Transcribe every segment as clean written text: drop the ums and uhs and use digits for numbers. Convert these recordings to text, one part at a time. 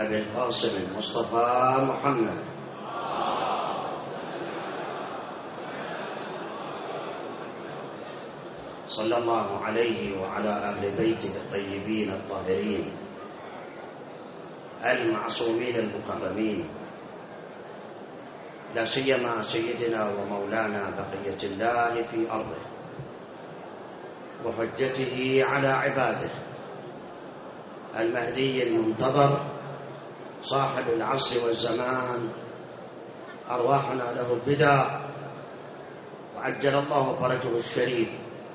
أبي القاسم المصطفى محمد صلى الله عليه وعلى أهل بيته الطيبين الطاهرين المعصومين المكرمين، لا سيما سيدنا ومولانا بقية الله في أرضه وحجته على عباده، المهدي المنتظر صاحب العصر والزمان، أرواحنا له الفداء وعجل الله فرجه الشريف.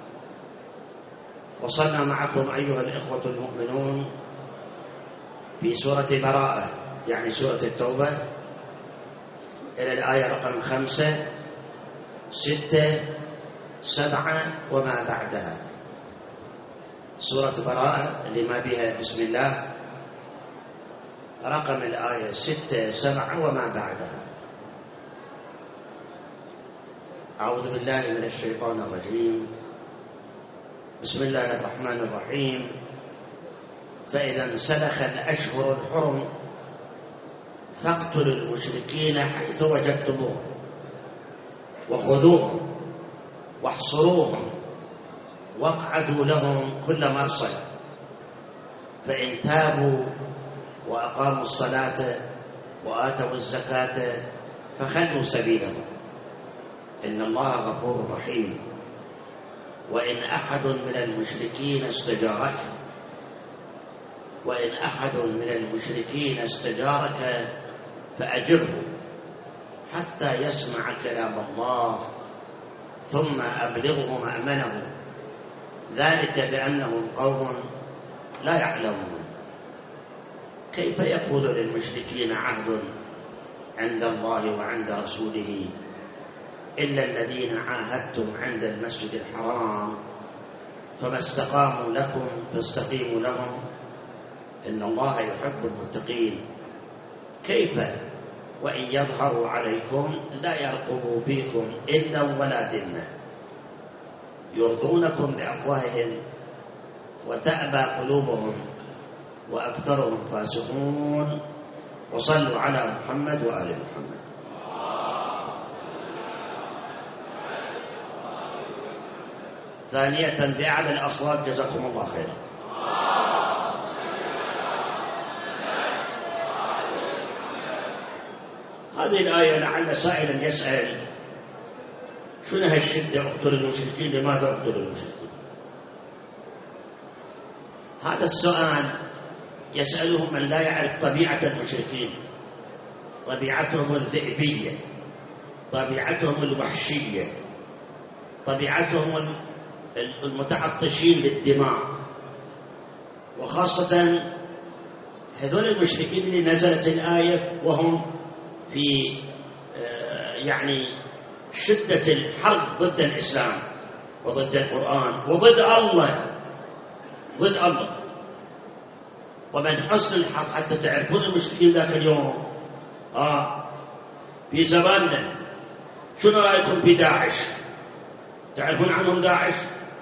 وصلنا معكم أيها الإخوة المؤمنون في سورة براءة، يعني سورة التوبة، إلى الآية رقم 5 6 7 وما بعدها. سورة براءة اللي ما بها بسم الله، رقم الآية 6 7 وما بعدها. أعوذ بالله من الشيطان الرجيم. بسم الله الرحمن الرحيم. فإذا انسلخ الأشهر الحرم فاقتلوا المشركين حيث وجدتموهم وخذوهم واحصروهم واقعدوا لهم كل مرصد، فإن تابوا وأقاموا الصلاة وآتوا الزكاة فخلوا سبيلهم، إن الله غفور رحيم. وإن أحد من المشركين استجارك فأجره حتى يسمع كلام الله ثم أبلغه مأمنه، ذلك بأنهم قوم لا يعلمون. كيف يكون للمشركين عهد عند الله وعند رسوله إلا الذين عاهدتم عند المسجد الحرام، فما استقاموا لكم فاستقيموا لهم، إن الله يحب المتقين. كيف وإن يظهروا عليكم لا يرقبوا فيكم إلا ولا ذمة، يرضونكم بأفواههم وتأبى قلوبهم وأكثرهم فاسقون. وصلوا على محمد وآل محمد. ثانية بأعلى الأصوات، جزاكم الله خيرا. هذه الآية لعل سائلا يسأل: شنو هالشدة؟ اقتلوا المشركين، لماذا اقتلوا المشركين؟ هذا السؤال يسأله من لا يعرف طبيعة المشركين، طبيعتهم الذئبية، طبيعتهم الوحشية، طبيعتهم المتعطشين للدماء، وخاصة هذول المشركين اللي نزلت الآية وهم في يعني شدة الحرب ضد الإسلام وضد القرآن وضد الله، ضد الله. ومن حسن الحظ حتى تعرفون المشركين ذاك اليوم في زماننا، شنو رأيكم في داعش؟ تعرفون عنهم داعش؟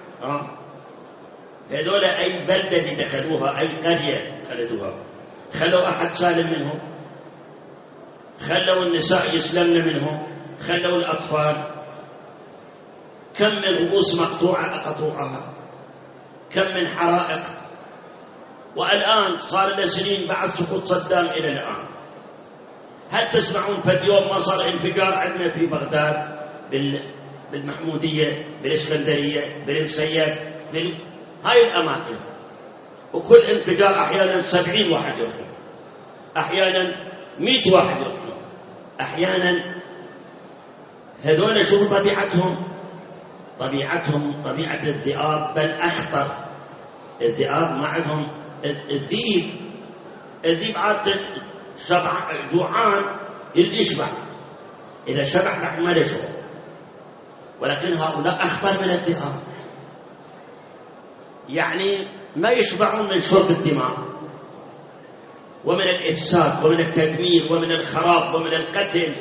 هذول أي بلدة دخلوها، أي قرية خلدوها، خلوا أحد سالم منهم؟ خلوا النساء يسلمن منهم؟ خلوا الأطفال؟ كم من رؤوس مقطوعة أقطوعها، كم من حرائق. والآن صار له سنين بعد سقوط صدام إلى الآن، هل تسمعون في اليوم ما صار انفجار عندنا في بغداد، بالمحمودية، بالإسكندرية، بالمسيب، هاي الأماكن؟ وكل انفجار أحيانا 70 واحد يقتل، أحيانا 100 واحد يقتل، أحيانا. هذول شو طبيعتهم؟ طبيعتهم طبيعة الذئاب، بل أخطر. الذئاب ما عندهم الذئب عادة جوعان يشبع، إذا شبع راح ما يشعر، ولكن هؤلاء أخطر من الذئاب، يعني ما يشبعون من شرب الدماء ومن الإفساد ومن التدمير ومن الخراب ومن القتل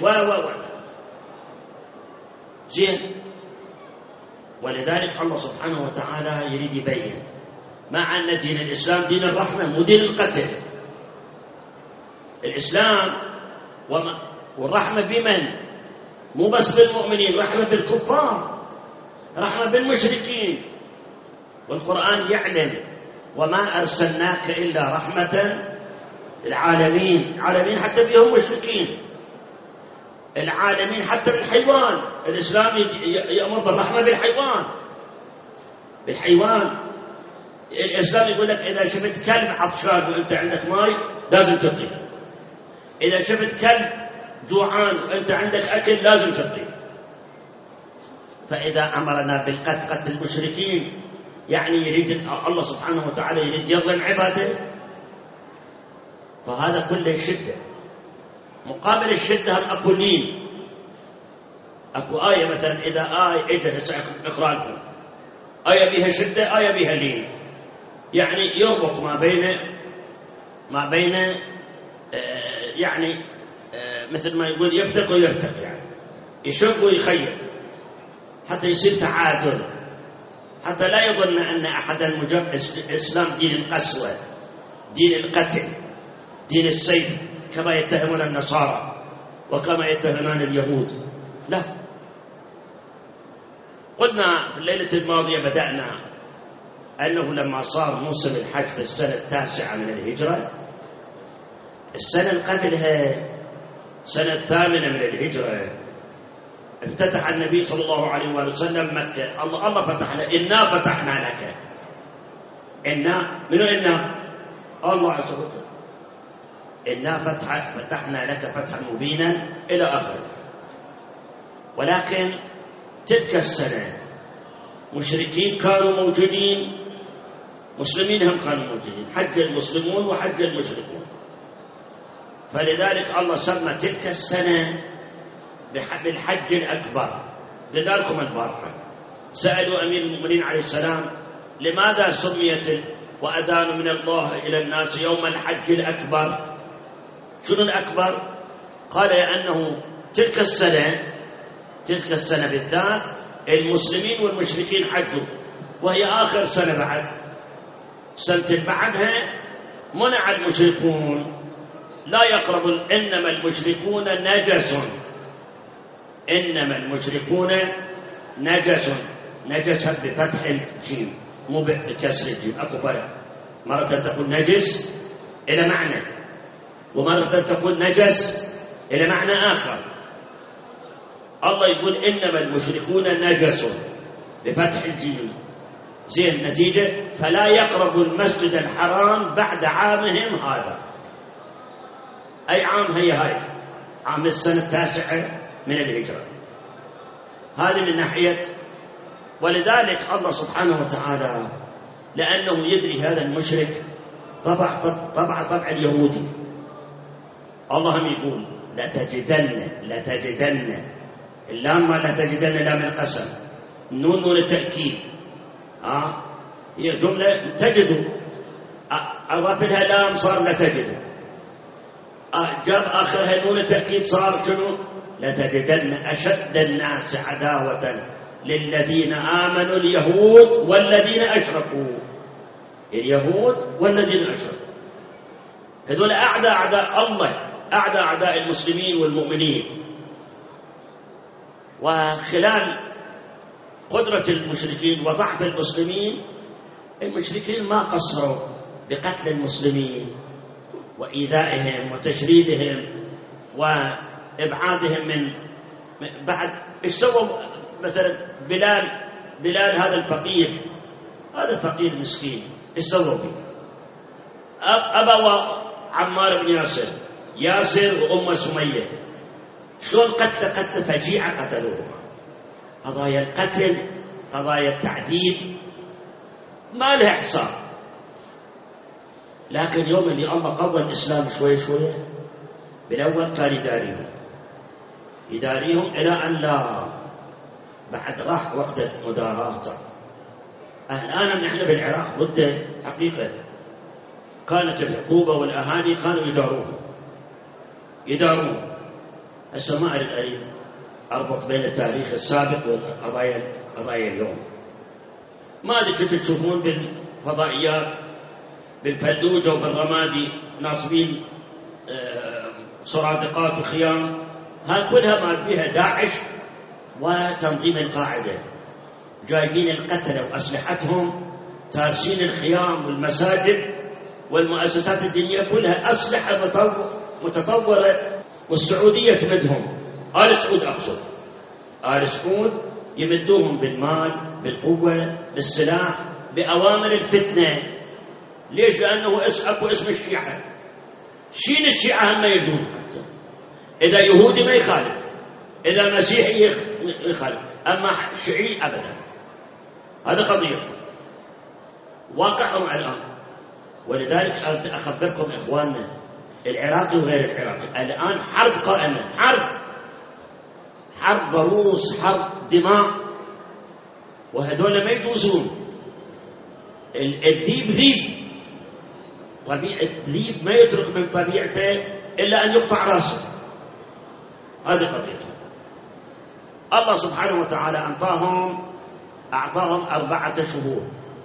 زين. ولذلك الله سبحانه وتعالى يريد يبين مع أن دين الإسلام دين الرحمة مو دين القتل. الإسلام والرحمة بمن؟ مو بس بالمؤمنين، رحمة بالكفار، رحمة بالمشركين. والقرآن يعلم وما أرسلناك إلا رحمة للعالمين. العالمين حتى فيهم مشركين، العالمين حتى بالحيوان. الإسلام يأمر بالرحمة بالحيوان. الإسلام يقول لك إذا شفت كلب عطشان وأنت عندك ماء لازم تعطيه، إذا شفت كلب جوعان وأنت عندك أكل لازم تعطيه. فإذا أمرنا قتل المشركين يعني يريد الله سبحانه وتعالى يريد يظلم عباده. فهذا كله شدة. مقابل الشدة هم أكو لين. أكو آية مثلا، إذا آية إجت أقرأ لكم آية بها شدة آية بها لين، يعني يربط ما بين يعني مثل ما يقول يفتق ويرتق، يعني يشق ويخير حتى يصير تعادل، حتى لا يظن أن أحدا مجرد الإسلام دين القسوة، دين القتل، دين السيف كما يتهمون النصارى وكما يتهمون اليهود. لا. قلنا في الليلة الماضية بدأنا أنه لما صار موسم الحج في السنة 9 من الهجرة، السنة اللي قبلها سنة 8 من الهجرة، افتتح النبي صلى الله عليه وسلم مكة. الله فتح لنا، إنا فتحنا لك. إنا منو؟ إنا الله عز وجل. إنا فتحنا لك فتحا مبينا إلى آخره. ولكن تلك السنة مشركين كانوا موجودين، مسلمين هم كانوا موجودين، حج المسلمون وحج المشركون. فلذلك الله سمى تلك السنة بالحج الأكبر. قلنا لكم البارحة، سألوا أمير المؤمنين عليه السلام لماذا سميت وأذان من الله إلى الناس يوم الحج الأكبر؟ شنو الأكبر؟ قال لأنه تلك السنة بالذات المسلمين والمشركين حجوا، وهي آخر سنة بعد. سنة بعدها منع المشركون لا يقربوا، إنما المشركون نجس. إنما المشركون نجس. نجس بفتح الجيم مو بكسر الجيم، أكو فرق. مرة تقول نجس إلى معنى، ومرة تقول نجس إلى معنى آخر. الله يقول إنما المشركون نجس بفتح الجيم. زين، النتيجة فلا يقربوا المسجد الحرام بعد عامهم هذا. أي عام؟ هاي عام السنة 9 من الهجرة. هذه من ناحية. ولذلك الله سبحانه وتعالى لأنه يدري هذا المشرك طبع اليهودي، الله هم يقول لتجدن اللام ما لتجدن لام القسم، نون التأكيد. هي جملة تجدوا، أضاف لها لام صار لتجدوا، جاب آخرها نون التأكيد صار شنو؟ لتجدن أشد الناس عداوة للذين آمنوا اليهود والذين أشركوا. اليهود والذين أشركوا هذول أعداء الله، أعداء المسلمين والمؤمنين. وخلال قدرة المشركين وضعف المسلمين، المشركين ما قصروا بقتل المسلمين وإيذائهم وتشريدهم وإبعادهم من بعد. إيش سووا مثلا بلال هذا الفقير، هذا فقير مسكين، إيش سووا به؟ أبوا عمار بن ياسر وأم سمية، شلون قتل فجيعة قتلوهم. قضايا القتل، قضايا التعذيب ما لها حساب. لكن يوم اللي الله قضى الإسلام شوية بالأول كان يداريهم إلى أن لا بعد راح وقت مداراته. الآن نحن بالعراق ضد حقيقة كانت الحكومة والأهالي كانوا يدارون. هسه ما أريد أربط بين التاريخ السابق والقضايا اليوم. ما أدري كنتوا تشوفون بالفضائيات بالفلوجة وبالرمادي ناصبين سرادقات وخيام، ها كلها ما بها داعش وتنظيم القاعدة، جايبين القتلة وأسلحتهم، تارسين الخيام والمساجد والمؤسسات الدينية كلها أسلحة متطورة، والسعودية تمدهم. آل سعود أقصد، آل سعود يمدوهم بالمال، بالقوة، بالسلاح، بأوامر الفتنة. ليش؟ لأنه أكو اسم الشيعة، شين الشيعة هم يجون، حتى إذا يهودي ما يخالف، إذا مسيحي يخالف، أما شيعي أبدا. هذا قضيتهم، واقعهم الآن. ولذلك أخبركم إخواننا العراقي وغير العراقي، الآن حرب قائمة، حرب ضروس، حرب دماء، وهذول ما يجوزون. الذيب ذيب، طبيعة الذيب ما يترك من طبيعته إلا أن يقطع رأسه. هذه قضيته. الله سبحانه وتعالى أعطاهم 4 شهور،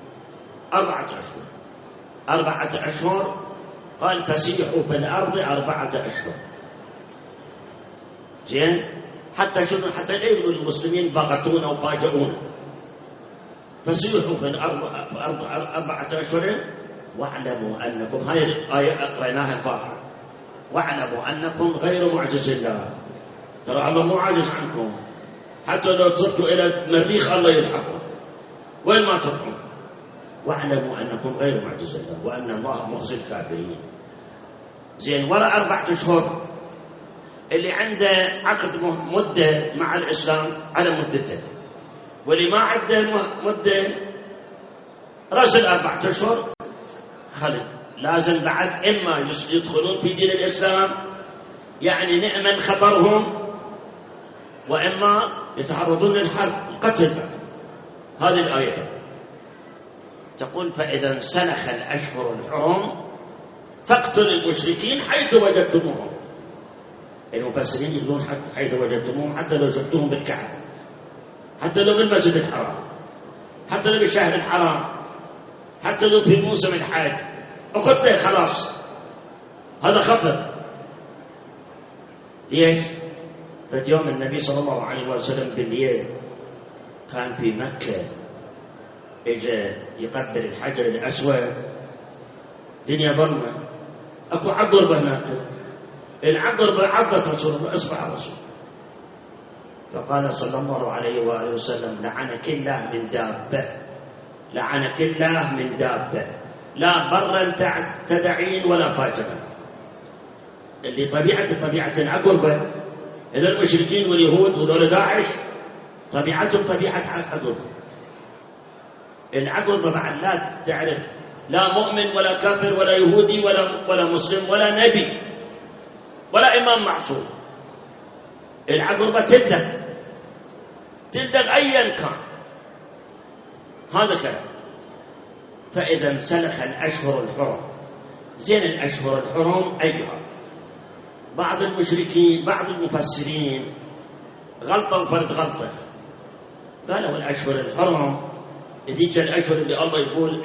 4 أشهر، قال فسيحوا في الأرض 4 أشهر. زين، حتى شنو؟ حتى لا يقولوا المسلمين بغتونا وفاجئونا. فسيحوا في الأرض 4 أشهر، واعلموا أنكم، هاي الآية قرأناها البارحة، واعلموا أنكم غير معجز الله. ترى الله مو عاجز عنكم، حتى لو صرتوا إلى المريخ الله يلحقكم وين ما تروحون. واعلموا أنكم غير معجز الله وأن الله مخزي الكافرين. زين، وراء 4 أشهر اللي عنده عقد مدة مع الإسلام على مدته، واللي ما عنده مدة رسل 4 أشهر خلد، لازم بعد إما يدخلون في دين الإسلام، يعني نأمن خطرهم، وإما يتعرضون للحرب، القتل بعد. هذه الآية تقول فإذا انسلخ الأشهر الحرم فاقتلوا المشركين حيث وجدتموهم. المفسرين يقولون حيث وجدتموهم، حتى لو شفتوهم بالكعبة، حتى لو بالمسجد الحرام، حتى لو بالشهر الحرام، حتى لو في موسم الحج، اقتله خلاص. هذا خطر. ليش؟ فاليوم النبي صلى الله عليه وسلم بالليل كان في مكة، اجى يقبل الحجر الأسود، دنيا ظلمة، اكو عقربة هناك، العقربة عضت رسول الله، اصبع الرسول، فقال صلى الله عليه وآله وسلم لعنك الله من دابة، لعنك الله من دابة، لا برا تدعين ولا فاجرا. اللي طبيعة العقربة، إذا المشركين واليهود وذول داعش طبيعتهم طبيعة عقربة. العقربة بعد لا تعرف لا مؤمن ولا كافر ولا يهودي ولا مسلم ولا نبي ولا إمام معصوم. العقربة تلدغ أيا كان. هذا كلام. فإذا انسلخ الأشهر الحرم. زين، الأشهر الحرم أيها، بعض المشركين، بعض المفسرين غلطوا فرد غلطة، قالوا الأشهر الحرم ذيك الأشهر اللي الله يقول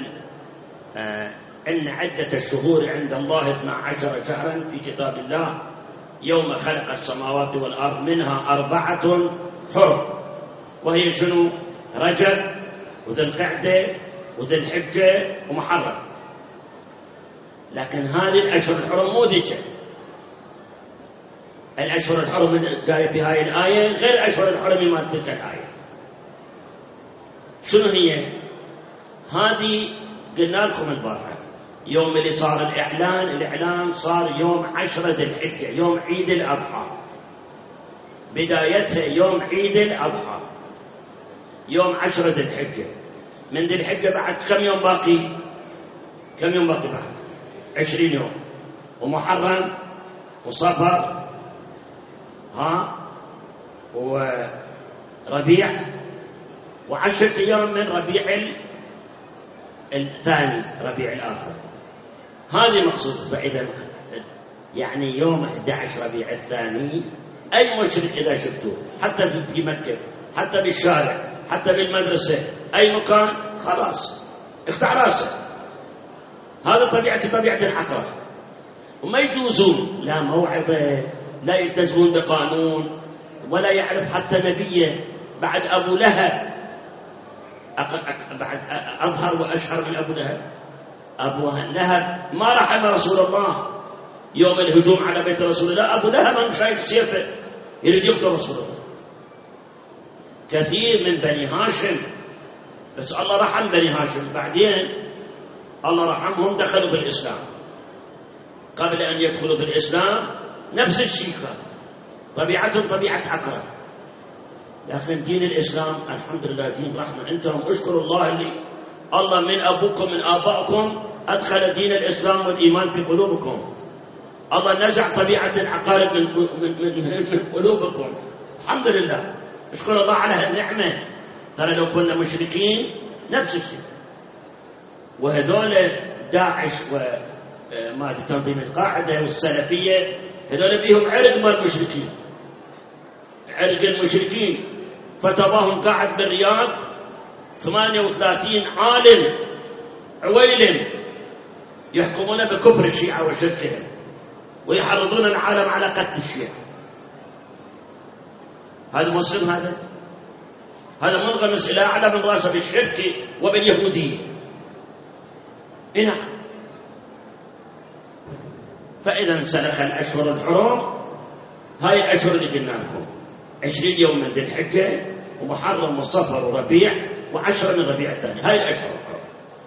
إن عدة الشهور عند الله 12 شهرا في كتاب الله يوم خلق السماوات والأرض منها 4 حرم، وهي شنو؟ رجب وذي القعدة وذي الحجة ومحرم. لكن هذه الأشهر الحرم مو ذيك. الأشهر الحرم جاية في هاي الآية غير أشهر الحرم ما تلك الآية. شنو هي؟ هذه قلنا لكم البارحة، يوم اللي صار الإعلان صار يوم 10 ذي الحجة، يوم عيد الأضحى، بدايتها يوم عيد الأضحى، يوم 10 ذي الحجة. من ذي الحجة بعد كم يوم باقي؟ كم يوم باقي بعد؟ 20 يوم، ومحرم وصفر وربيع، و10 أيام من ربيع الثاني، ربيع الآخر. هذه مقصود. فإذا يعني يوم 11 ربيع الثاني، أي مشرك إذا شفتوه، حتى في مكة، حتى بالشارع، حتى بالمدرسة، أي مكان، خلاص اقطع راسه. هذا طبيعة العقرب. وما يجوزون لا موعظة، لا يلتزمون بقانون، ولا يعرف حتى نبيه. بعد أبو لهب بعد أظهر وأشهر من أبو لهب. أبو لهب ما رحم رسول الله يوم الهجوم على بيت رسول الله. أبو لهب من شايد سيفه يريد يقتل رسول الله. كثير من بني هاشم، بس الله رحم بني هاشم، بعدين الله رحمهم دخلوا بالإسلام. قبل أن يدخلوا بالإسلام نفس الشيء كان، طبيعتهم طبيعة عقرب، لكن دين الإسلام الحمد لله دين رحمة. أنتم اشكروا الله اللي الله من أبوكم من آبائكم أدخل دين الإسلام والإيمان في قلوبكم. الله نزع طبيعة العقارب من قلوبكم، الحمد لله. اشكر الله على هالنعمة. ترى لو كنا مشركين نفس الشيء. وهذول داعش وما تنظيم القاعدة والسلفية، هذول بيهم عرق مال المشركين، عرق المشركين. فتواهم قاعد بالرياض 38 عالم عويلم يحكمون بكفر الشيعة وشركهم، ويحرضون العالم على قتل الشيعة. هذا مسلم؟ هذا منغمس إلى أعلى من راسه بالشرك وباليهودية. نعم. فإذا انسلخ الأشهر الحرم، هاي الأشهر اللي قلنا لكم 20 يوم من ذي الحجة ومحرم وصفر وربيع و10 من ربيع الثاني، هاي الأشهر الحرم.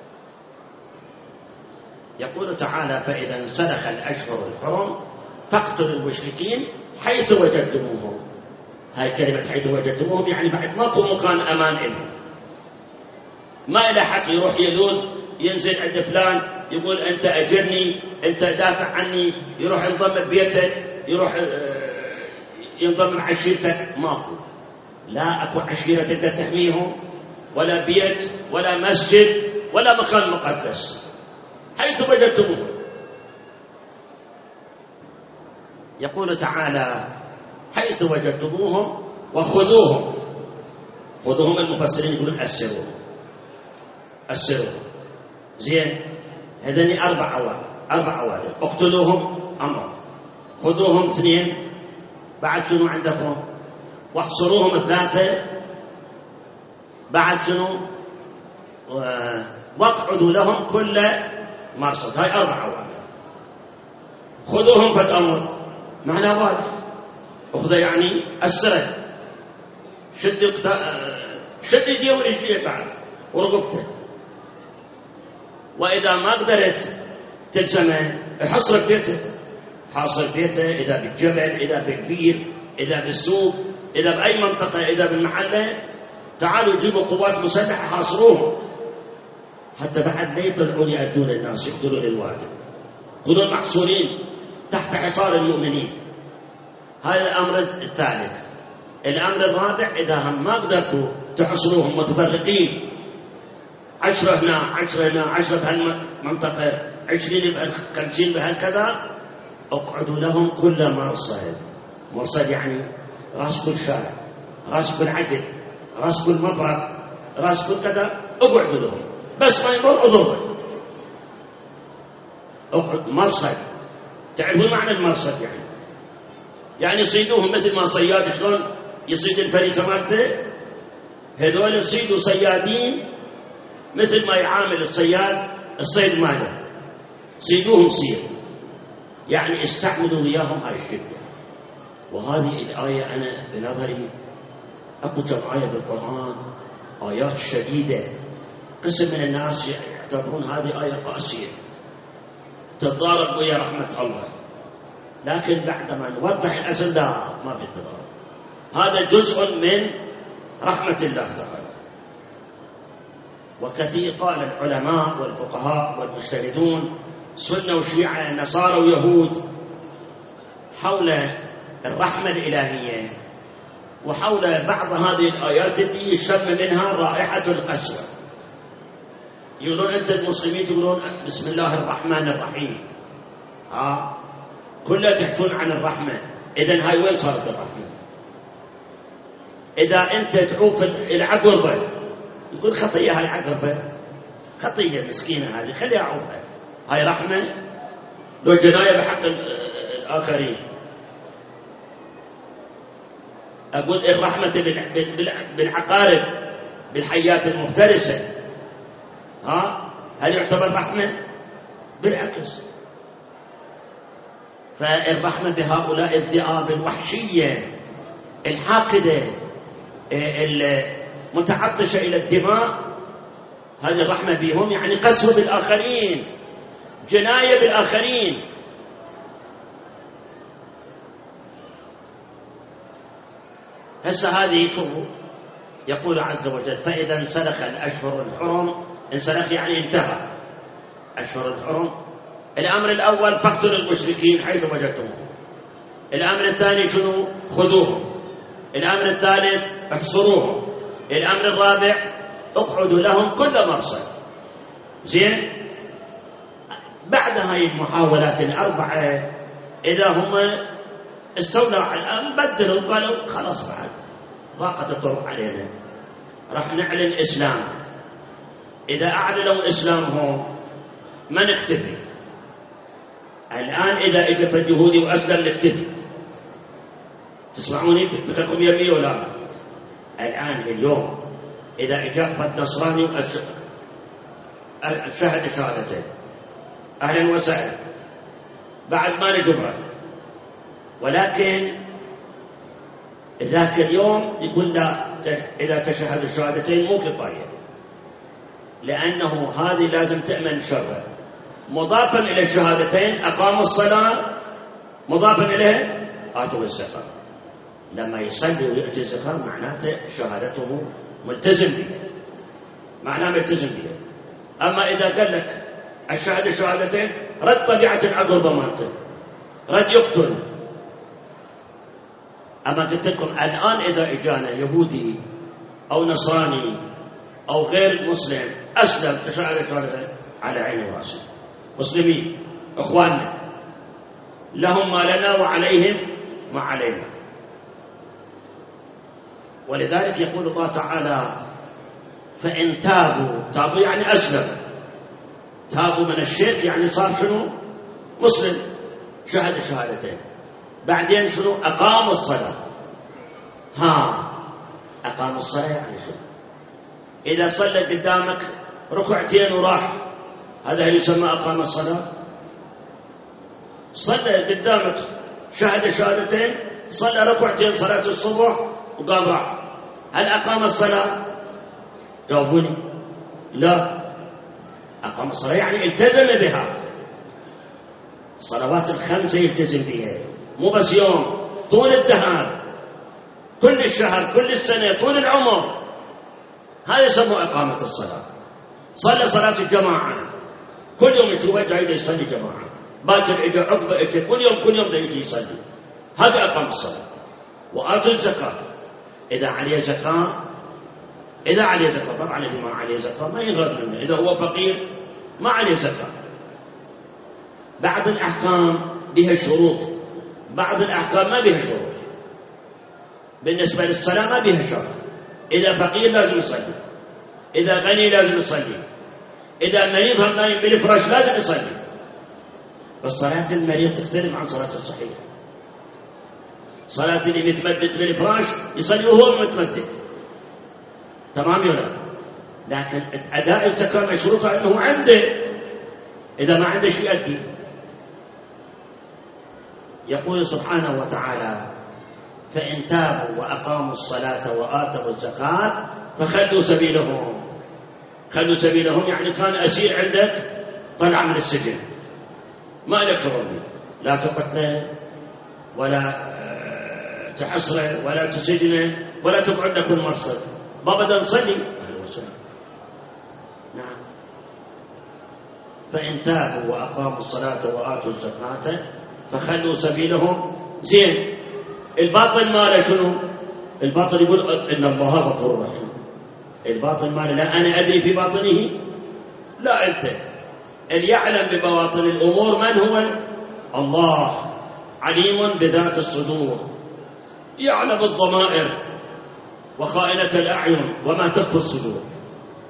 يقول تعالى: فإذا انسلخ الأشهر الحرم فاقتلوا المشركين حيث وجدتموهم. هاي كلمة حيث وجدتموهم يعني بعد ماكو مكان أمان لهم. ما إلى حق يروح يلوذ ينزل عند فلان يقول أنت أجرني، أنت دافع عني، يروح ينضم ببيتك، يروح ينضم عشيرتك. ماكو، لا أكو عشيرة تقدر تحميهم، ولا بيت ولا مسجد ولا مكان مقدس. حيث وجدتموه. يقول تعالى: حيث وجدتموهم وخذوهم. خذوهم المفسرين يقولون أسروهم. زين، هذني 4 أوامر. اقتلوهم أمر، خذوهم 2، بعد شنو عندكم؟ واحصروهم 3، بعد شنو؟ واقعدوا لهم كل مرصد. هاي 4 أوامر. خذوهم بالأمر معنى واضح. أخذ يعني أسره، شد يديه ورجليه بعد ورقبته. وإذا ما قدرت تلزمه حصر بيته، حاصر بيته، إذا بالجبل، إذا بالبير، إذا بالسوق، إذا بأي منطقة، إذا بالمحلة. تعالوا جيبوا قوات مسلحة حاصروهم حتى بعد لا يطلعون يأتون الناس يقتلون الوادي، يكونون محصورين تحت حصار المؤمنين. هذا الأمر الثالث. الأمر الرابع: إذا هم ما قدرتوا تحصروهم متفرقين، 10 هنا 10 هنا 10 بهالمنطقة، 20 50 بهالكذا، اقعدوا لهم كل مرصد. مرصد يعني راس كل شارع، راس كل عدل، راس كل مفرق، راس كل كذا، اقعدوا لهم. بس ما يمر اضربه. اقعد مرصد. تعرفون معنى المرصد؟ يعني يصيدوهم مثل ما صياد شلون يصيد الفريسة مالته، هذول يصيدوا صيادين مثل ما يعامل الصياد الصيد ماله، صيدوهم صيد، يعني استعملوا وياهم هاي الشدة. وهذه الآية أنا بنظري أكو كم آية بالقرآن آيات شديدة. قسم من الناس يعتبرون هذه آية قاسية تتضارب ويا رحمة الله، لكن بعدما نوضح الأصل لا، ما بيتضارب. هذا جزء من رحمة الله تعالى. وكثير قال العلماء والفقهاء والمجتهدون سنة وشيعة نصارى ويهود حول الرحمة الإلهية وحول بعض هذه الآيات اللي يسمى منها رائحة القسوة. يقولون أنت المسلمين تقولون بسم الله الرحمن الرحيم، كلها تحكون عن الرحمة. إذن هاي وين صارت الرحمة؟ إذا أنت تعوف العقربة يقول خطية، هاي عقربة خطية مسكينة، هذه خليها عوفة، هاي رحمة؟ لو جناية بحق الآخرين. أقول الرحمة بالعقارب بالحيات المفترسة هل يعتبر رحمة؟ بالعكس. فالرحمة بهؤلاء الذئاب الوحشية الحاقدة المتعطشة إلى الدماء، هذه الرحمة بهم يعني قسوة بالآخرين، جناية بالآخرين. هسه هذه شوفوا يقول عز وجل فإذا انسلخ الأشهر الحرم، انسلخ يعني انتهى أشهر الحرم. الأمر الأول فاقتلوا المشركين حيث وجدتموهم. الأمر الثاني شنو؟ خذوهم. الأمر الثالث احصروهم. الأمر الرابع اقعدوا لهم كل مرصد. زين، بعد هاي المحاولات الأربعة إذا هم استولوا على الأمر بدلوا قالوا خلاص بعد ضاقت الطرق علينا راح نعلن إسلام. إذا أعلنوا إسلامهم ما نكتفي. الآن إذا إجت اليهودي وأسلم نكتفي. تسمعوني بفكركم يمي ولا؟ الآن اليوم إذا إجابة نصراني الشهد شهادتين أهلا وسهلا بعد ما نجبره. ولكن ذاك اليوم يقول لا، إذا تشهد الشهادتين مو كفاية، لأنه هذه لازم تأمن شره. مضافا إلى الشهادتين أقاموا الصلاة، مضافا إليه آتوا الزكاة. لما يصلي ويأتي الزكاة معناته شهادته ملتزم بها، معناه ملتزم بها. أما إذا قال لك الشهادة الشهادتين رد طبيعة العقل ضمانته، رد يقتل. أما قلت لكم الآن إذا إجانا يهودي أو نصراني أو غير مسلم أسلم تشهد الشهادتين على عيني وراسي، مسلمين إخواننا لهم ما لنا وعليهم ما علينا. ولذلك يقول الله تعالى فإن تابوا يعني أسلم، تابوا من الشرك يعني صار شنو؟ مسلم، شهد الشهادتين. بعدين شنو؟ أقاموا الصلاة. أقاموا الصلاة يعني شنو؟ إذا صلى قدامك ركعتين وراح، هذا يسمى أقام الصلاة. صلى قدامك شهد الشهادتين، صلى ركعتين صلاة الصبح وقام راح، هل أقام الصلاة؟ جاوبوني. لا، أقام الصلاة يعني التزم بها، الصلوات الخمسة يلتزم بها، مو بس يوم، طول الدهر، كل الشهر، كل السنة، طول العمر. هذا يسمى إقامة الصلاة. صلى صلاة الجماعة كل يوم يشوفه جاي يصلي جماعة، باكر إجا عقبة إجا كل يوم ده يجي يصلي، هذا أقام الصلاة. وآتوا الزكاة إذا عليه زكاة، إذا عليه زكاة. طبعا اللي ما عليه زكاة ما يغرد منه، إذا هو فقير ما عليه زكاة. بعض الأحكام بها شروط، بعض الأحكام ما بها شروط. بالنسبة للصلاة ما بها شرط، إذا فقير لازم يصلي، إذا غني لازم يصلي، إذا مريض هم نايم بالفراش لازم يصلي. فالصلاة المريض تختلف عن صلاة الصحيح. صلاة اللي متمدد بالفراش يصلي وهو متمدد، تمام ولا لا؟ لكن أداء الزكاة مشروطة أنه عنده، إذا ما عنده شيء أدي. يقول سبحانه وتعالى فإن تابوا وأقاموا الصلاة وآتوا الزكاة فخلوا سبيلهم. خلوا سبيلهم يعني كان أسير عندك، طلع من السجن، ما لك شغل به، لا تقتله ولا تحصره ولا تسجنه ولا تقعد لك المرصد، ما بدنا نصلي. أهلا وسهلا. نعم. فإن تابوا وأقاموا الصلاة وآتوا الزكاة فخلوا سبيلهم. زين، الباطل ماله شنو؟ الباطل يقول إن الله غفور رحيم. الباطل ماله لا أنا أدري في باطنه، لا أنت. اللي يعلم ببواطن الأمور من هو؟ الله، عليم بذات الصدور، يعلم الضمائر وخائنة الأعين وما تخفي الصدور.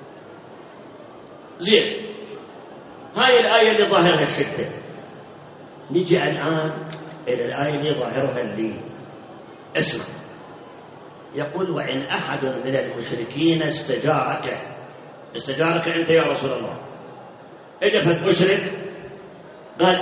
زين، هاي الآية اللي ظاهرها الشدة. نجي الآن إلى الآية اللي ظاهرها اللي اسمع. يقول وإن أحد من المشركين استجارك أنت يا رسول الله، إذا فالمشرك قال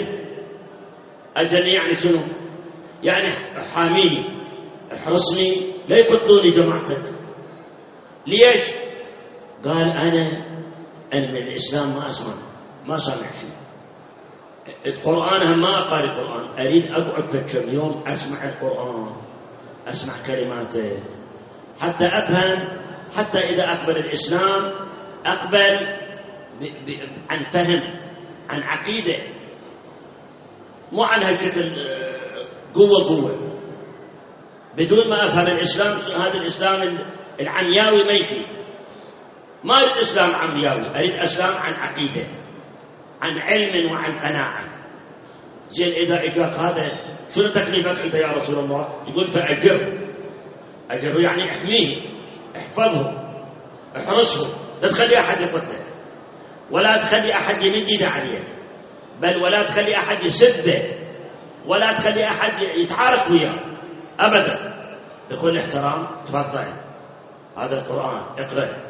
أجرني يعني شنو؟ يعني حاميني احرصني لا يقتلوني جماعتك. ليش؟ قال أنا من الإسلام ما سامع شيء، القرآن هم ما أقرأ القرآن، أريد أقعد كم يوم أسمع القرآن، أسمع كلماته حتى أفهم، حتى إذا أقبل الإسلام أقبل عن فهم، عن عقيدة، مو عن هالشكل قوة بدون ما أفهم الإسلام. هذا الإسلام العمياوي ما يفيد، ما أريد إسلام عمياوي، أريد إسلام عن عقيدة، عن علم وعن قناعة. زين إذا إجاك هذا شنو تكليفك أنت يا رسول الله؟ يقول فأجره يعني احميه، احفظه، احرسه، لا تخلي أحد يقتله، ولا تخلي أحد يمد يده عليه، بل ولا تخلي أحد يسبه، ولا تخلي أحد يتعارك وياه أبدا. بكل احترام تفضل، هذا القرآن اقرأ،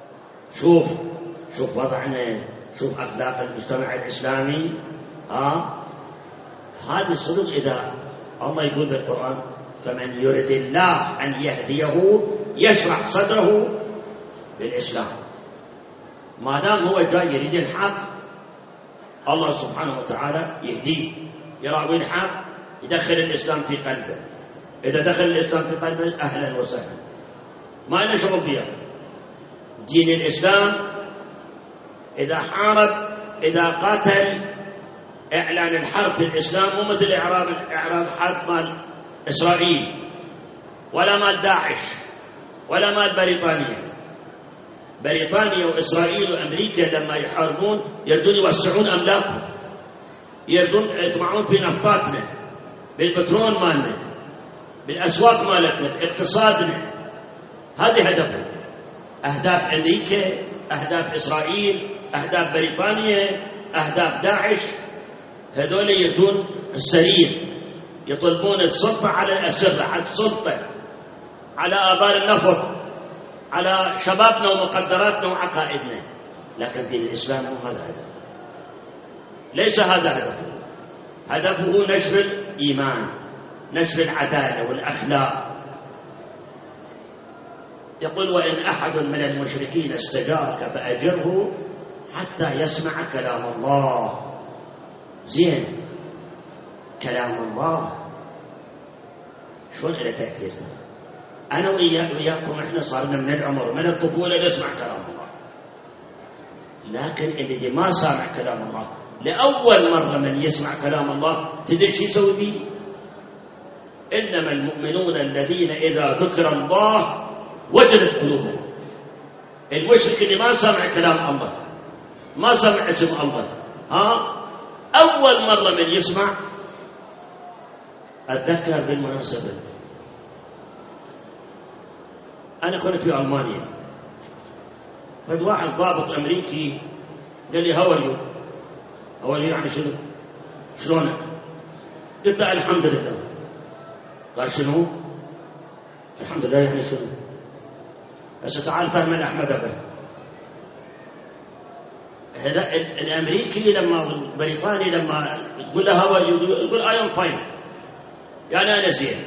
شوف وضعنا، شوف أخلاق المجتمع الإسلامي. هذا السلوك. إذا الله يقول بالقرآن فمن يرد الله أن يهديه يشرح صدره للإسلام، ما دام هو جاي يريد الحق الله سبحانه وتعالى يهديه، يراوي الحق، يدخل الإسلام في قلبه. إذا دخل الإسلام في قلبه أهلا وسهلا، ما لنا شغل بها. دين الإسلام إذا حارب، إذا قاتل، إعلان الحرب بالإسلام مو مثل إعلان حرب مال إسرائيل ولا مال داعش ولا مال بريطانيا وإسرائيل وأمريكا لما يحاربون يردون يوسعون أملاكهم، يردون يطمعون في نفطاتنا، بالبترول مالنا، بالأسواق مالتنا، باقتصادنا. هذه هدفهم، أهداف أمريكا، أهداف إسرائيل، أهداف بريطانيا، أهداف داعش. هذول يردون السرير، يطلبون السلطة على الأسرة، على السلطة، على آبار النفط، على شبابنا ومقدراتنا وعقائدنا. لكن دين الإسلام مو هذا هدفه، ليس هذا هدفه. هدفه نشر الإيمان، نشر العدالة والأخلاق. يقول وإن أحد من المشركين استجارك فأجره حتى يسمع كلام الله. زين، كلام الله شلون له تأثير؟ أنا وياكم إحنا صارنا من العمر، من الطفولة نسمع كلام الله، لكن اللي ما سامع كلام الله لأول مرة من يسمع كلام الله تدري شو يسوي فيه؟ إنما المؤمنون الذين إذا ذكر الله وجلت قلوبهم. المشرك اللي ما سمع كلام الله، ما سمع اسم الله، أول مرة من يسمع. أتذكر بالمناسبة أنا كنت في ألمانيا، فد واحد ضابط أمريكي قال لي هاو ار يو يعني شنو؟ شلونك؟ قلت له الحمد لله. قال شنو؟ الحمد لله يعني شنو؟ هسه تعال فهم الأحمد أبا. هذا الأمريكي لما البريطاني لما تقول له هاو ار يو يقول I am fine، يعني أنا زين.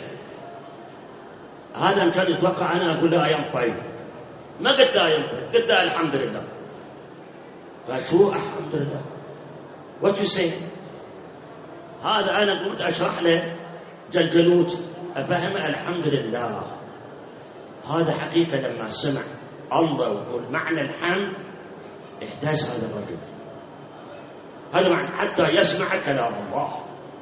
هذا كان يتوقع أنا أقول له I am fine، ما قلت له I am fine، قلت له الحمد لله. قال شو الحمد لله؟ what you say؟ هذا أنا قلت أشرح له جلجلوت أفهم الحمد لله. هذا حقيقة لما سمع الله وقول معنى الحمد احتاج هذا الرجل، هذا معنى حتى يسمع كلام الله.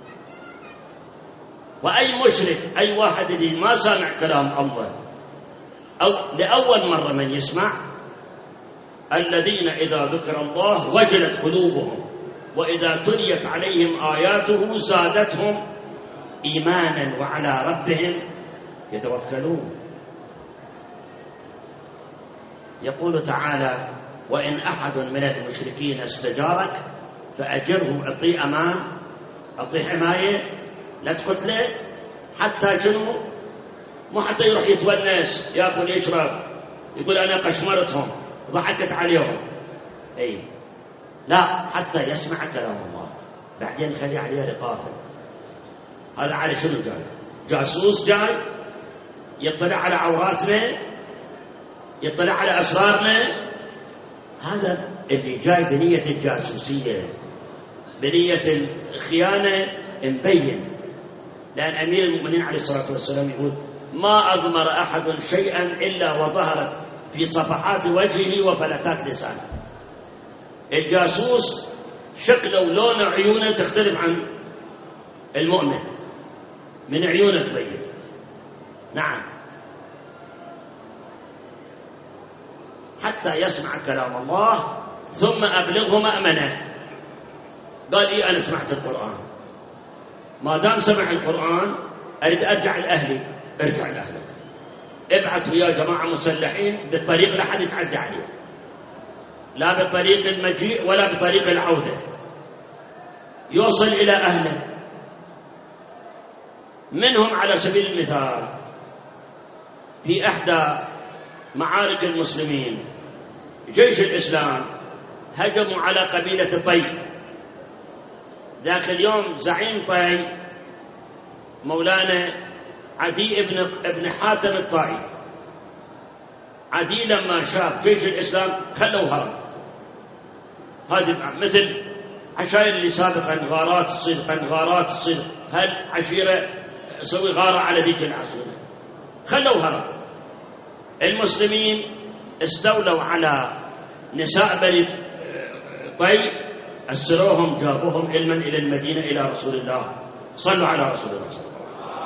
وأي مشرك، أي واحد اللي ما سامع كلام الله أو لأول مرة من يسمع، الذين إذا ذكر الله وجلت قلوبهم وإذا تليت عليهم آياته زادتهم إيمانا وعلى ربهم يتوكلون. يقول تعالى وإن أحد من المشركين استجارك فأجره، أعطيه أمان أعطيه حماية لا تقتله، حتى شنو؟ مو حتى يروح يتونس يأكل يشرب يقول أنا قشمرتهم ضحكت عليهم، أي لا، حتى يسمع كلام الله، بعدين خلي عليه رقابة. هذا على شنو جاي؟ جاسوس جاي يطلع على عوراتنا، يطلع على أسرارنا. هذا اللي جاي بنية الجاسوسية، بنية الخيانة مبين. لأن أمير المؤمنين عليه الصلاة والسلام يقول ما أضمر أحد شيئا إلا وظهرت في صفحات وجهه وفلتات لسانه. الجاسوس شكله ولون عيونه تختلف عن المؤمن، من عيونه تبين. نعم، حتى يسمع كلام الله ثم أبلغه مأمنه. قال إيه أنا سمعت القرآن، ما دام سمع القرآن أريد أرجع لأهلي. ارجع لأهلك، ابعث ويا جماعة مسلحين بالطريق لا حد يتعدى عليه، لا بطريق المجيء ولا بطريق العودة، يوصل إلى أهله. منهم على سبيل المثال في إحدى معارك المسلمين جيش الإسلام هجموا على قبيلة طي. ذاك اليوم زعيم طي مولانا عدي ابن حاتم الطائي. عدي لما شاف جيش الإسلام خلوه هرب. هذه مثل عشائر اللي سابقا غارات الصدق، هل عشيرة سوي غارة على ذيك العشيرة، خلوه هرب. المسلمين استولوا على نساء بني طي، أسروهم جابوهم علما إلى المدينة إلى رسول الله. صلوا على رسول الله صلى الله عليه وسلم.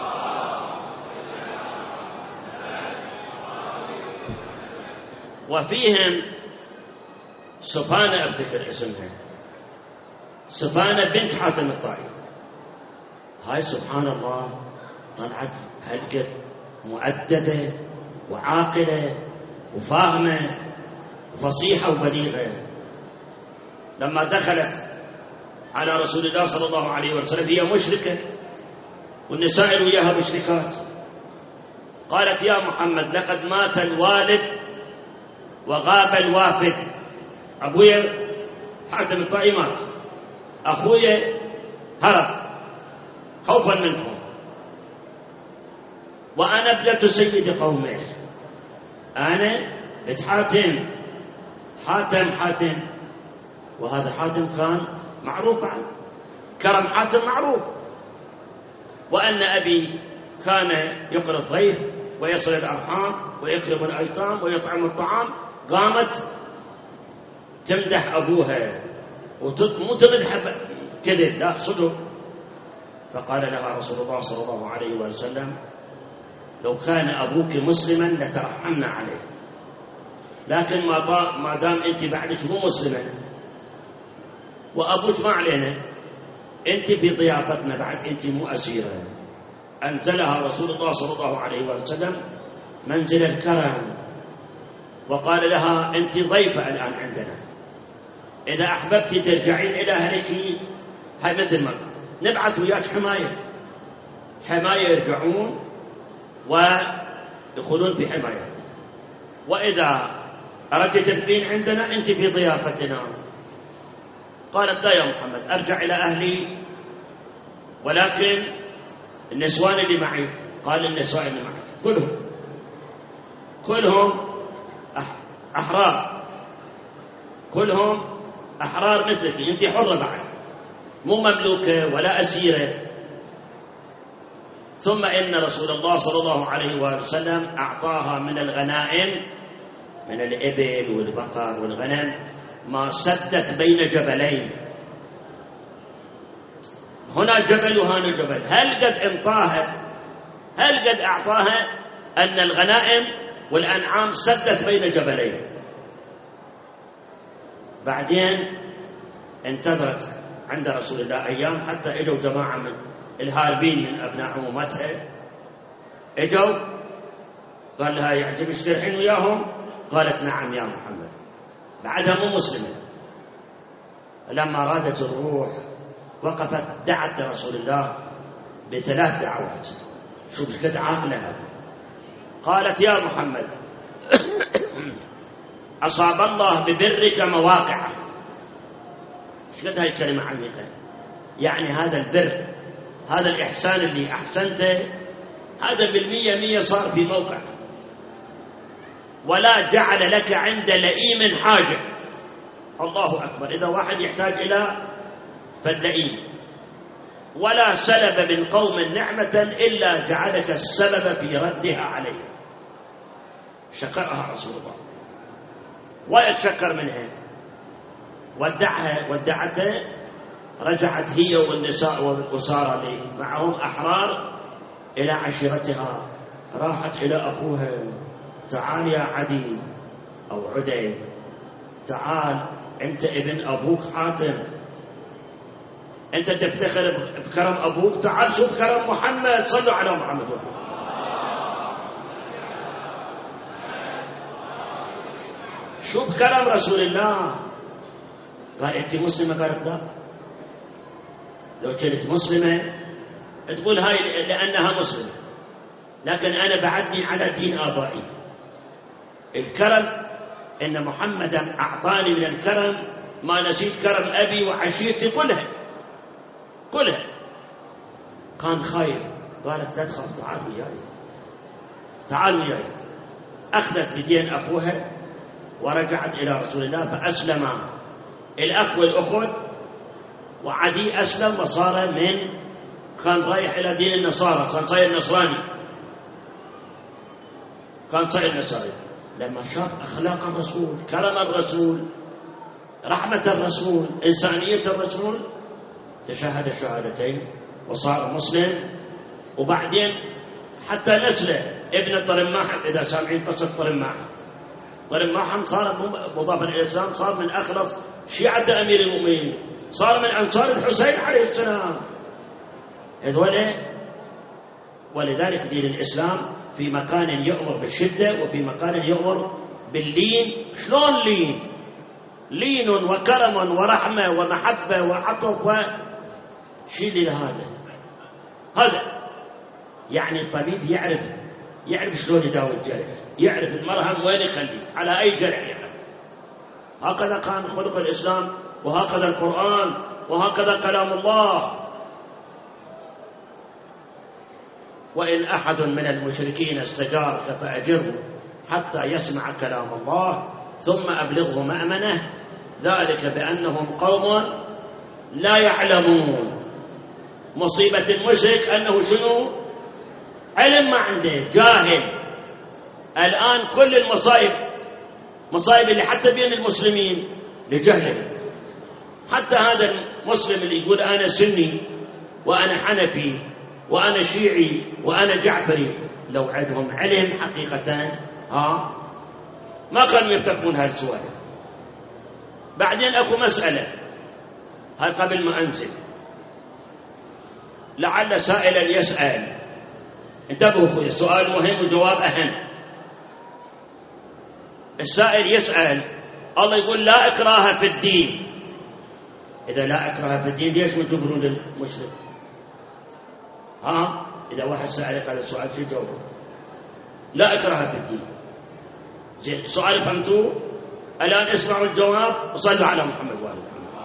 وفيهم سفانة، أفتكر اسمها سفانة بنت حاتم الطائي. هاي سبحان الله طلعت هلقت مؤدبة وعاقلة وفاهمة وفصيحة وبليغة. لما دخلت على رسول الله صلى الله عليه وسلم هي مشركة والنساء اللي وياها مشركات، قالت يا محمد لقد مات الوالد وغاب الوافد. أبويا حاتم الطائي مات، أخويا هرب خوفا منكم، وأنا ابنة سيد قومه. أنا بنت حاتم، وهذا حاتم كان معروف عنه، كرم حاتم معروف، وأن أبي كان يقري الضيف ويصل الأرحام ويكرم الأيتام ويطعم الطعام. قامت تمدح أبوها مو تمدح كذب، لا صدق. فقال لها رسول الله صلى الله عليه وسلم لو كان أبوك مسلما لترحمنا عليه، لكن ما دام أنت بعدك مو مسلمة وأبوك ما علينا، أنت في ضيافتنا بعد، أنت مو أسيرة. أنزلها رسول الله صلى الله عليه وسلم منزل الكرم، وقال لها أنت ضيفة الآن عندنا، إذا أحببت ترجعين إلى أهلك. هاي مثل ما نبعث وياك حماية يرجعون ويدخلون بحماية، وإذا أردت تبقين عندنا أنت في ضيافتنا. قالت لا يا محمد، أرجع إلى أهلي، ولكن النسوان اللي معي. قال النسوان اللي معي كلهم أحرار، كلهم أحرار مثلك، أنت حرة بعد، مو مملوكة ولا أسيرة. ثم إن رسول الله صلى الله عليه وسلم أعطاها من الغنائم، من الإبل والبقر والغنم، ما سدت بين جبلين، هنا جبل وهنا جبل. هل قد أعطاها أن الغنائم والأنعام سدت بين جبلين. بعدين انتظرت عند رسول الله أيام حتى إجوا جماعة من الهاربين من أبناء عمومتها، إجوا قال لها يعجبك ترحين وياهم؟ قالت نعم يا محمد، بعدها مو مسلمة. لما رادت الروح وقفت دعت لرسول الله ب3 دعوات. شوف قد عاقلة هذا. قالت: يا محمد، أصاب الله ببرك مواقعه. ايش قد هاي الكلمة عميقة؟ يعني هذا البر، هذا الإحسان اللي أحسنته، هذا 100% صار في موقع، ولا جعل لك عند لئيم حاجة. الله أكبر. إذا واحد يحتاج إلى فاللئيم، ولا سلب من قوم نعمة إلا جعلك السبب في ردها عليه. شكرها رسول الله ويتشكر منها، ودعته. رجعت هي والنساء والأسارة معهم أحرار إلى عشيرتها. راحت إلى أخوها: تعال يا عدي أو عدي، تعال، أنت ابن أبوك حاتم، أنت تفتخر بكرم أبوك، تعال شوف كرم محمد. صلوا على محمد. شوف كرم رسول الله. قال: أنت مسلمة؟ قالت: لا. لو كنت مسلمة تقول هاي لأنها مسلمة، لكن أنا بعدني على دين آبائي. الكرم إن محمدا أعطاني من الكرم ما نسيت كرم أبي وعشيرتي كلها. كان خايف. قالت: لا تخاف، تعال وياي، تعال وياي. أخذت بدين أخوها ورجعت إلى رسول الله، فأسلم الأخ والأخت، وعدي أسلم وصار كان رايح إلى دين النصارى، كان صاير نصراني، كان صاير نصراني. لما شاف أخلاق الرسول، كرم الرسول، رحمة الرسول، إنسانية الرسول، تشهد الشهادتين وصار مسلم. وبعدين حتى نسله ابن طرماح، إذا سامعين قصة طرماح صار مضافا إلى الإسلام، صار من أخلص شيعة أمير المؤمنين، صار من أنصار الحسين عليه السلام. ولذلك دين الإسلام في مكان يؤمر بالشدة وفي مكان يؤمر باللين. شلون لين؟ لين وكرم ورحمة ومحبة وعطف وشيء لهذا. يعني الطبيب يعرف شلون يداوي الجرح، يعرف المرهم وين يخليه، على أي جرح يخليه. هكذا كان خلق الإسلام، وهكذا القرآن، وهكذا كلام الله. وإن أحد من المشركين استجارك فأجره حتى يسمع كلام الله ثم أبلغه مأمنه، ذلك بأنهم قوم لا يعلمون. مصيبة المشرك أنه شنو؟ علم ما عنده، جاهل. الآن كل مصائب اللي حتى بين المسلمين لجهله. حتى هذا المسلم اللي يقول أنا سني وأنا حنفي وأنا شيعي وأنا جعفري، لو عندهم علم حقيقة ما كانوا يفتقون هذه السوالف. بعدين أكو مسألة، هاي قبل ما أنزل، لعل سائلا يسأل. انتبهوا أخوي، السؤال مهم وجواب أهم. السائل يسأل، الله يقول لا إكراه في الدين. إذا لا إكراه في الدين ليش تجبرون المشرك؟ إذا واحد سألك هذا السؤال شو جوابه؟ لا إكراه في الدين. زين، سؤال فهمتوه؟ الآن اسمعوا الجواب وصلوا على محمد وآله.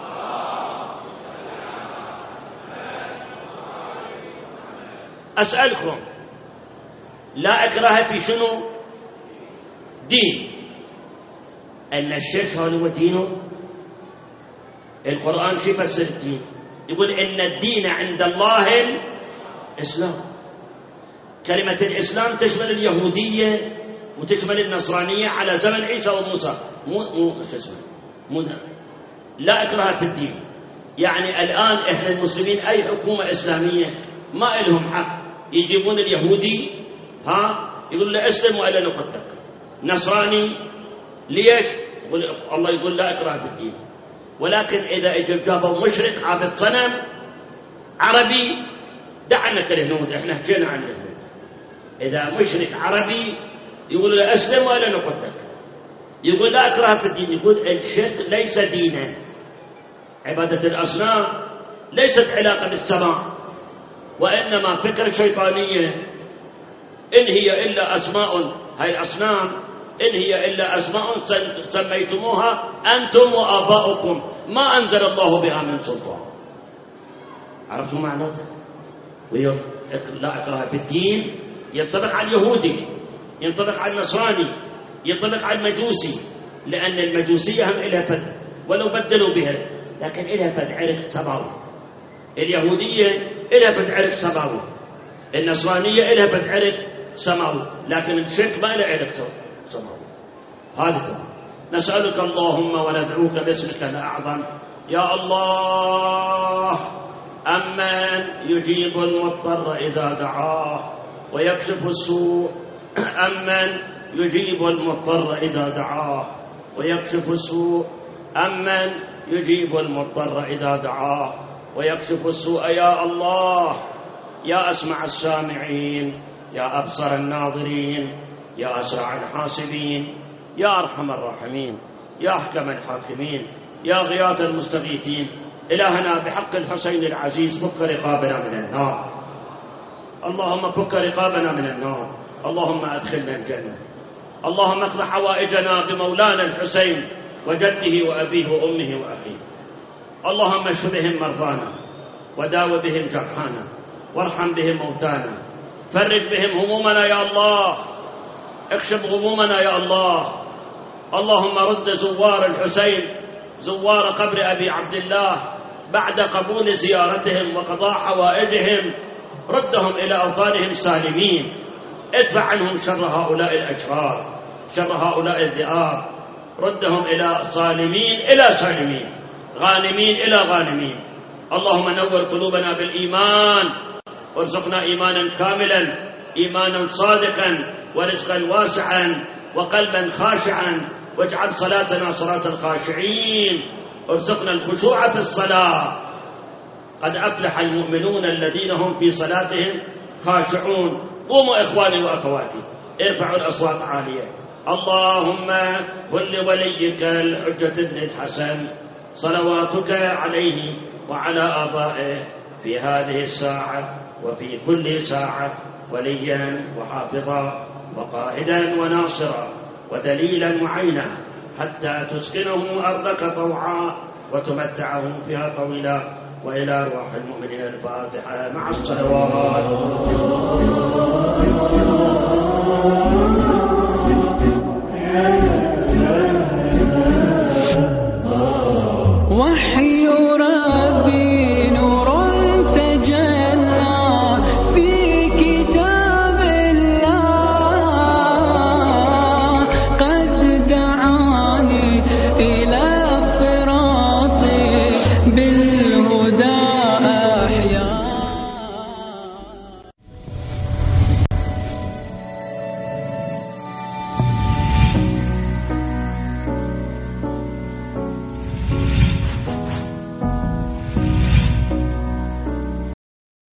أسألكم، لا إكراه في شنو؟ دين. أن الشرك هو دينه. القرآن شو يفسر الدين؟ يقول إن الدين عند الله الإسلام. كلمة الإسلام تشمل اليهودية وتشمل النصرانية على زمن عيسى وموسى. لا إكراه في الدين. يعني الآن إحنا المسلمين أي حكومة إسلامية ما لهم حق يجيبون اليهودي يقول له اسلم وإلا نقتلك. نصراني ليش؟ الله يقول لا إكراه في الدين. ولكن إذا جابوا مشرك عابد صنم عربي، دعنا كالهنود، احنا حكينا عن الهنود. إذا مشرك عربي يقول له أسلم ولا نقتلك، يقول لا إكراه في الدين. يقول الشرك ليس دينا، عبادة الأصنام ليست علاقة بالسماع، وإنما فكرة شيطانية. إن هي إلا أسماء، هاي الأصنام إن هي إلا أسماء سميتموها أنتم وآباؤكم ما أنزل الله بها من سلطان. عرفتوا معناته؟ لا إكراه بالدين ينطبق على اليهودي، ينطبق على النصراني، ينطبق على المجوسي، لأن المجوسية هم إلها فد ولو بدلوا بها، لكن إلها فد عرق سماوي. اليهودية إلها فد عرق سماوي، النصرانية إلها فد عرق سماوي، لكن الشرك ما إلها عرق سماوي. هذا تمام. نسألك اللهم وندعوك باسمك الأعظم يا الله أمن يجيب المضطر إذا دعاه ويكشف السوء، أمن يجيب المضطر إذا دعاه ويكشف السوء، أمن يجيب المضطر إذا دعاه ويكشف السوء. يا الله يا أسمع السامعين، يا أبصر الناظرين، يا أسرع الحاسبين، يا أرحم الراحمين، يا أحكم الحاكمين، يا غياث المستغيثين. إلهنا بحق الحسين العزيز فك رقابنا من النار، اللهم فك رقابنا من النار، اللهم أدخلنا الجنة، اللهم اقض حوائجنا بمولانا الحسين وجده وأبيه وأمه وأخيه. اللهم اشف بهم مرضانا وداو بهم جرحانا وارحم بهم موتانا، فرج بهم همومنا يا الله، اكشف غمومنا يا الله. اللهم رد زوار الحسين، زوار قبر أبي عبد الله بعد قبول زيارتهم وقضاء حوائجهم، ردهم إلى أوطانهم سالمين، ادفع عنهم شر هؤلاء الأشرار، شر هؤلاء الذئاب، ردهم إلى صالمين إلى سالمين، غانمين إلى غانمين. اللهم نور قلوبنا بالإيمان، وارزقنا إيمانا كاملا، إيمانا صادقا، ورزقا واسعا، وقلبا خاشعا، واجعل صلاتنا صلاة الخاشعين، ارزقنا الخشوع في الصلاة. قد أفلح المؤمنون الذين هم في صلاتهم خاشعون. قوموا إخواني وأخواتي، ارفعوا الأصوات عالية. اللهم كن لوليك الحجة بن الحسن صلواتك عليه وعلى آبائه في هذه الساعة وفي كل ساعة وليا وحافظا وقائدا وناصرا ودليلا وعينا، حتى تسكنه أرضك طوعا وتمتعه فيها طويلا. وإلى أرواح المؤمنين الفاتحة مع الصلوات.